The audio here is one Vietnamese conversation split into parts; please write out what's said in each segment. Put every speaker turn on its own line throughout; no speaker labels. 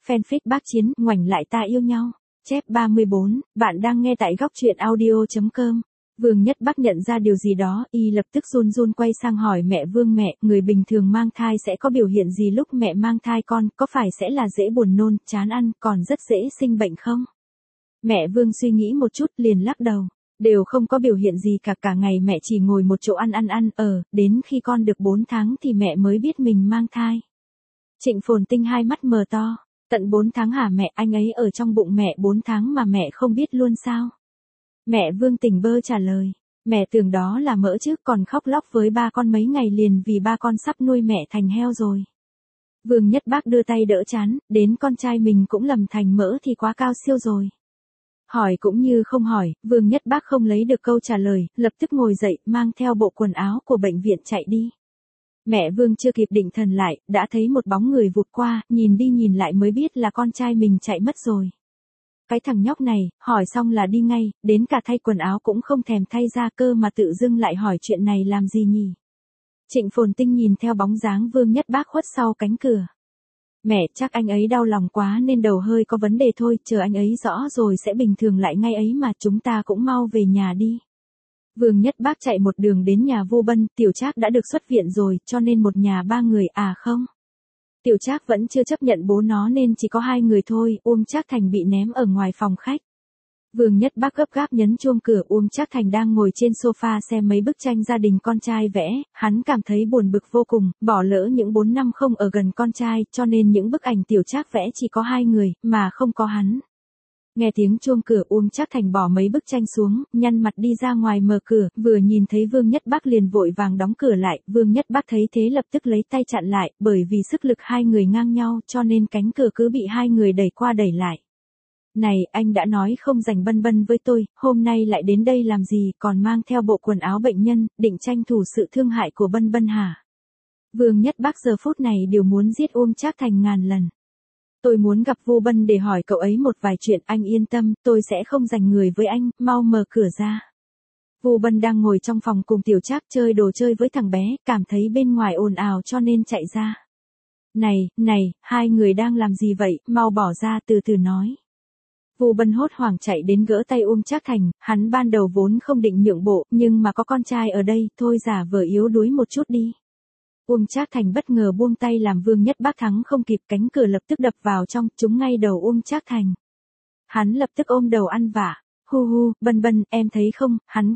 Fanfic Bác Chiến, ngoảnh lại ta yêu nhau. Chép 34, bạn đang nghe tại góc truyện audio.com. Vương Nhất Bắc nhận ra điều gì đó, y lập tức run run quay sang hỏi mẹ Vương: mẹ, người bình thường mang thai sẽ có biểu hiện gì lúc mẹ mang thai con, có phải sẽ là dễ buồn nôn, chán ăn, còn rất dễ sinh bệnh không? Mẹ Vương suy nghĩ một chút liền lắc đầu. Đều không có biểu hiện gì cả ngày mẹ chỉ ngồi một chỗ ăn, đến khi con được 4 tháng thì mẹ mới biết mình mang thai. Trịnh Phồn Tinh hai mắt mờ to. Tận 4 tháng hả mẹ, anh ấy ở trong bụng mẹ 4 tháng mà mẹ không biết luôn sao? Mẹ Vương tỉnh bơ trả lời. Mẹ tưởng đó là mỡ chứ, còn khóc lóc với ba con mấy ngày liền vì ba con sắp nuôi mẹ thành heo rồi. Vương Nhất Bắc đưa tay đỡ chán, đến con trai mình cũng lầm thành mỡ thì quá cao siêu rồi. Hỏi cũng như không hỏi, Vương Nhất Bắc không lấy được câu trả lời, lập tức ngồi dậy, mang theo bộ quần áo của bệnh viện chạy đi. Mẹ Vương chưa kịp định thần lại, đã thấy một bóng người vụt qua, nhìn đi nhìn lại mới biết là con trai mình chạy mất rồi. Cái thằng nhóc này, hỏi xong là đi ngay, đến cả thay quần áo cũng không thèm thay ra cơ mà tự dưng lại hỏi chuyện này làm gì nhỉ? Trịnh Phồn Tinh nhìn theo bóng dáng Vương Nhất Bắc khuất sau cánh cửa. Mẹ, chắc anh ấy đau lòng quá nên đầu hơi có vấn đề thôi, chờ anh ấy rõ rồi sẽ bình thường lại ngay ấy mà, chúng ta cũng mau về nhà đi. Vương Nhất Bắc chạy một đường đến nhà Vu Bân, Tiểu Trác đã được xuất viện rồi, cho nên một nhà 3 người, à không. Tiểu Trác vẫn chưa chấp nhận bố nó nên chỉ có 2 người thôi, Uông Trác Thành bị ném ở ngoài phòng khách. Vương Nhất Bắc gấp gáp nhấn chuông cửa, Uông Trác Thành đang ngồi trên sofa xem mấy bức tranh gia đình con trai vẽ, hắn cảm thấy buồn bực vô cùng, bỏ lỡ những 4 năm không ở gần con trai, cho nên những bức ảnh Tiểu Trác vẽ chỉ có 2 người, mà không có hắn. Nghe tiếng chuông cửa, Uông Trác Thành bỏ mấy bức tranh xuống, nhăn mặt đi ra ngoài mở cửa, vừa nhìn thấy Vương Nhất Bắc liền vội vàng đóng cửa lại, Vương Nhất Bắc thấy thế lập tức lấy tay chặn lại, bởi vì sức lực 2 người ngang nhau cho nên cánh cửa cứ bị 2 người đẩy qua đẩy lại. Này, anh đã nói không rảnh Bân Bân với tôi, hôm nay lại đến đây làm gì, còn mang theo bộ quần áo bệnh nhân, định tranh thủ sự thương hại của Bân Bân hả? Vương Nhất Bắc giờ phút này đều muốn giết Uông Trác Thành ngàn lần. Tôi muốn gặp Vu Bân để hỏi cậu ấy một vài chuyện, anh yên tâm, tôi sẽ không giành người với anh, mau mở cửa ra. Vu Bân đang ngồi trong phòng cùng Tiểu Trác chơi đồ chơi với thằng bé, cảm thấy bên ngoài ồn ào cho nên chạy ra. Này, 2 người đang làm gì vậy, mau bỏ ra, từ từ nói. Vu Bân hốt hoảng chạy đến gỡ tay Uông Trác Thành, hắn ban đầu vốn không định nhượng bộ, nhưng mà có con trai ở đây, thôi giả vờ yếu đuối một chút đi. Uông Trác Thành bất ngờ buông tay làm Vương Nhất Bắc thắng không kịp, cánh cửa lập tức đập vào trong, trúng ngay đầu Uông Trác Thành. Hắn lập tức ôm đầu ăn vạ. Hu, Bân, em thấy không, hắn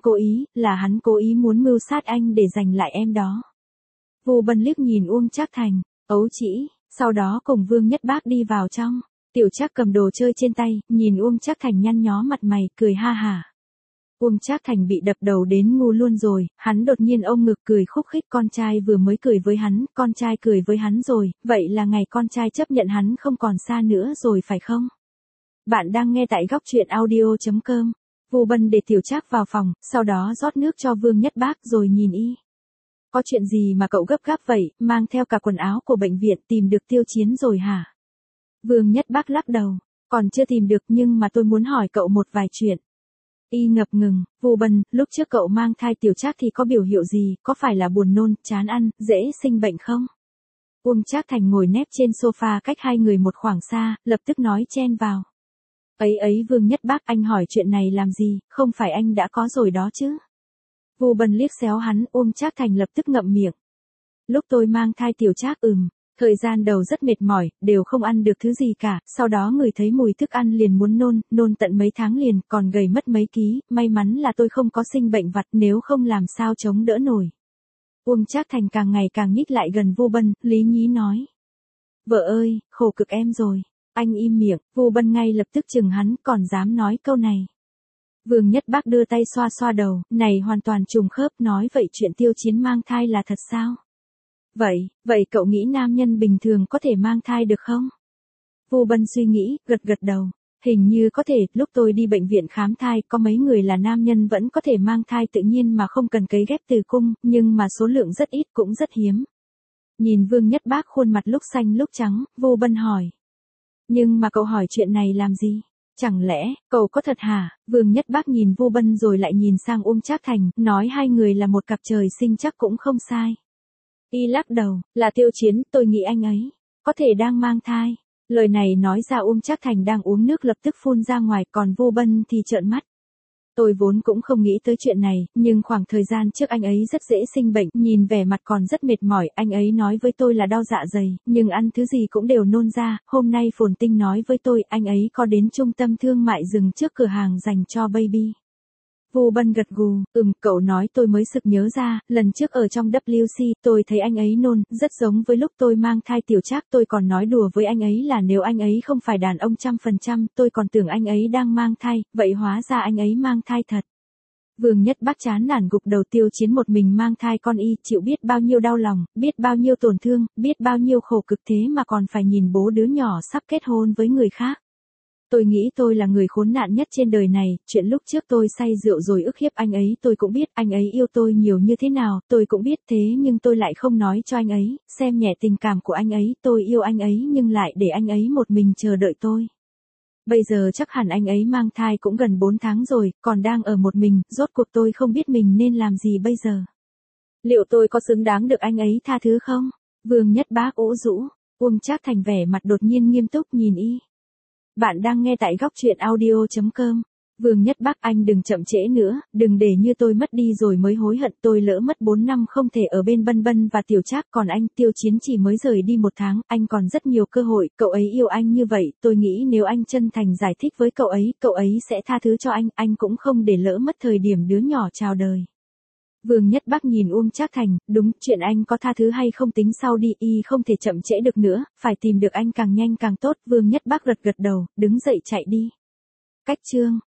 cố ý muốn mưu sát anh để giành lại em đó. Vu Bân liếc nhìn Uông Trác Thành, ấu trĩ, sau đó cùng Vương Nhất Bắc đi vào trong. Tiểu Trác cầm đồ chơi trên tay, nhìn Uông Trác Thành nhăn nhó mặt mày, cười ha hả. Uông Trác Thành bị đập đầu đến ngu luôn rồi, hắn đột nhiên ôm ngực cười khúc khích, con trai vừa mới cười với hắn, con trai cười với hắn rồi, vậy là ngày con trai chấp nhận hắn không còn xa nữa rồi phải không? Bạn đang nghe tại góc truyện audio.com. Vu Bân để Tiểu Trác vào phòng, sau đó rót nước cho Vương Nhất Bắc rồi nhìn y. Có chuyện gì mà cậu gấp gáp vậy, mang theo cả quần áo của bệnh viện, tìm được Tiêu Chiến rồi hả? Vương Nhất Bắc lắc đầu, còn chưa tìm được nhưng mà tôi muốn hỏi cậu một vài chuyện. Y ngập ngừng, Vu Bân, lúc trước cậu mang thai Tiểu Trác thì có biểu hiệu gì, có phải là buồn nôn, chán ăn, dễ sinh bệnh không? Uông Trác Thành ngồi nép trên sofa cách 2 người một khoảng xa, lập tức nói chen vào. Ấy Vương Nhất Bắc, anh hỏi chuyện này làm gì, không phải anh đã có rồi đó chứ? Vu Bân liếc xéo hắn, Uông Trác Thành lập tức ngậm miệng. Lúc tôi mang thai Tiểu Trác thời gian đầu rất mệt mỏi, đều không ăn được thứ gì cả, sau đó ngửi thấy mùi thức ăn liền muốn nôn tận mấy tháng liền, còn gầy mất mấy ký, may mắn là tôi không có sinh bệnh vặt, nếu không làm sao chống đỡ nổi. Uông Trác Thành càng ngày càng nhích lại gần Vu Bân, lý nhí nói. Vợ ơi, khổ cực em rồi. Anh im miệng, Vu Bân ngay lập tức chừng hắn, còn dám nói câu này. Vương Nhất Bắc đưa tay xoa xoa đầu, này hoàn toàn trùng khớp, nói vậy chuyện Tiêu Chiến mang thai là thật sao? Vậy cậu nghĩ nam nhân bình thường có thể mang thai được không? Vu Bân suy nghĩ, gật đầu. Hình như có thể, lúc tôi đi bệnh viện khám thai, có mấy người là nam nhân vẫn có thể mang thai tự nhiên mà không cần cấy ghép tử cung, nhưng mà số lượng rất ít cũng rất hiếm. Nhìn Vương Nhất Bắc khuôn mặt lúc xanh lúc trắng, Vu Bân hỏi. Nhưng mà cậu hỏi chuyện này làm gì? Chẳng lẽ, cậu có thật hả? Vương Nhất Bắc nhìn Vu Bân rồi lại nhìn sang Uông Trác Thành, nói 2 người là một cặp trời sinh chắc cũng không sai. Y lắc đầu, là Tiêu Chiến, tôi nghĩ anh ấy có thể đang mang thai. Lời này nói ra Trác Thành đang uống nước lập tức phun ra ngoài, còn Vô Bân thì trợn mắt. Tôi vốn cũng không nghĩ tới chuyện này, nhưng khoảng thời gian trước anh ấy rất dễ sinh bệnh, nhìn vẻ mặt còn rất mệt mỏi, anh ấy nói với tôi là đau dạ dày, nhưng ăn thứ gì cũng đều nôn ra, hôm nay Phồn Tinh nói với tôi, anh ấy có đến trung tâm thương mại dừng trước cửa hàng dành cho baby. Vô Bân gật gù, cậu nói tôi mới sực nhớ ra, lần trước ở trong WC, tôi thấy anh ấy nôn, rất giống với lúc tôi mang thai Tiểu Trác, tôi còn nói đùa với anh ấy là nếu anh ấy không phải đàn ông 100%, tôi còn tưởng anh ấy đang mang thai, vậy hóa ra anh ấy mang thai thật. Vương Nhất Bắc chán nản gục đầu. Tiêu Chiến một mình mang thai con y, chịu biết bao nhiêu đau lòng, biết bao nhiêu tổn thương, biết bao nhiêu khổ cực, thế mà còn phải nhìn bố đứa nhỏ sắp kết hôn với người khác. Tôi nghĩ tôi là người khốn nạn nhất trên đời này, chuyện lúc trước tôi say rượu rồi ức hiếp anh ấy tôi cũng biết, anh ấy yêu tôi nhiều như thế nào, tôi cũng biết, thế nhưng tôi lại không nói cho anh ấy, xem nhẹ tình cảm của anh ấy, tôi yêu anh ấy nhưng lại để anh ấy một mình chờ đợi tôi. Bây giờ chắc hẳn anh ấy mang thai cũng gần 4 tháng rồi, còn đang ở một mình, rốt cuộc tôi không biết mình nên làm gì bây giờ. Liệu tôi có xứng đáng được anh ấy tha thứ không? Vương Nhất Bác ủ rũ, Trác Thành vẻ mặt đột nhiên nghiêm túc nhìn y. Bạn đang nghe tại góc truyện audio.com. Vương Nhất Bắc, anh đừng chậm trễ nữa, đừng để như tôi mất đi rồi mới hối hận, tôi lỡ mất 4 năm không thể ở bên Bân Bân và Tiểu Trác, còn anh, Tiêu Chiến chỉ mới rời đi 1 tháng, anh còn rất nhiều cơ hội, cậu ấy yêu anh như vậy, tôi nghĩ nếu anh chân thành giải thích với cậu ấy sẽ tha thứ cho anh cũng không để lỡ mất thời điểm đứa nhỏ chào đời. Vương Nhất Bắc nhìn Trác Thành, đúng, chuyện anh có tha thứ hay không tính sau đi, y không thể chậm trễ được nữa, phải tìm được anh càng nhanh càng tốt. Vương Nhất Bắc gật gật đầu, đứng dậy chạy đi. Cách chương